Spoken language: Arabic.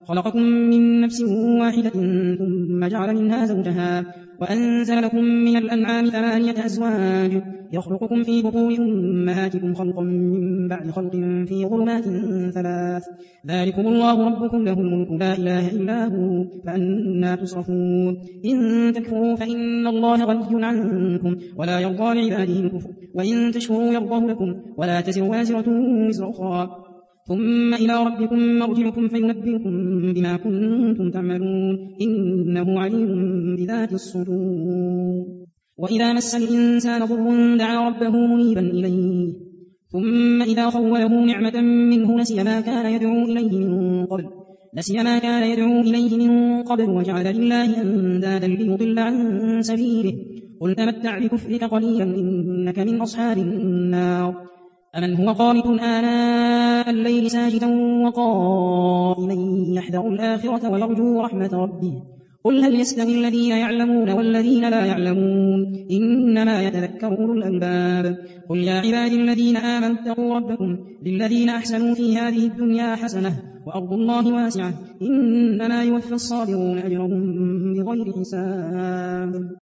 خلقكم من نفس واحدة ثم جعل منها زوجها وأنزل لكم من الأنعام 8 أزواج يخلقكم في بطون أمهاتكم خلقا من بعد خلق في ظلمات 3 ذلكم الله ربكم له الملك لا إله إلا هو فأنى تصرفون إن تكفروا فإن الله غني عنكم ولا يرضى لعباده الكفر وإن تشكروا يرضه لكم ولا تزر وازرة وزر أخرى ثم إلى ربكم مرجعكم فينبئكم بما كنتم تعملون إنه عليم بذات الصدور وإذا مس الإنسان ضر دعا ربه منيبا إليه ثم إذا خوله نعمة منه نسي ما كان يدعو إليه من قبل وجعل لله أندادا ليضل عن سبيله قل تمتع بكفرك قليلا إنك من أصحاب النار أمن هو قانت آناء الليل ساجدا وقائما يحذر الآخرة ويرجو رحمة ربه قل هل يستوي الذين يعلمون والذين لا يعلمون إنما يتذكر أولو الألباب قل يا عبادي الذين آمنوا اتقوا ربكم للذين أحسنوا في هذه الدنيا حسنة وأرض الله واسعة إنما يوفى الصابرون أجرهم بغير حساب